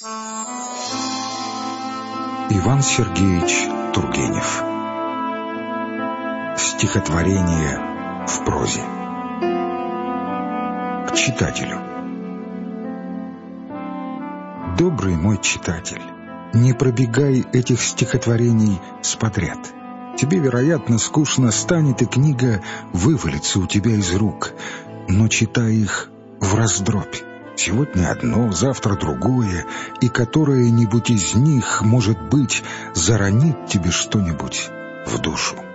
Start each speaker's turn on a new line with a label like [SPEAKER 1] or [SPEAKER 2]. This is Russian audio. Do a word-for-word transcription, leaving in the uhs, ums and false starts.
[SPEAKER 1] Иван Сергеевич Тургенев. Стихотворение в прозе. К читателю. Добрый мой читатель, не пробегай этих стихотворений сподряд. Тебе, вероятно, скучно станет, и книга вывалится у тебя из рук. Но читай их враздробь. Сегодня одно, завтра другое, и которое-нибудь из них, может быть, заронит тебе что-нибудь в душу.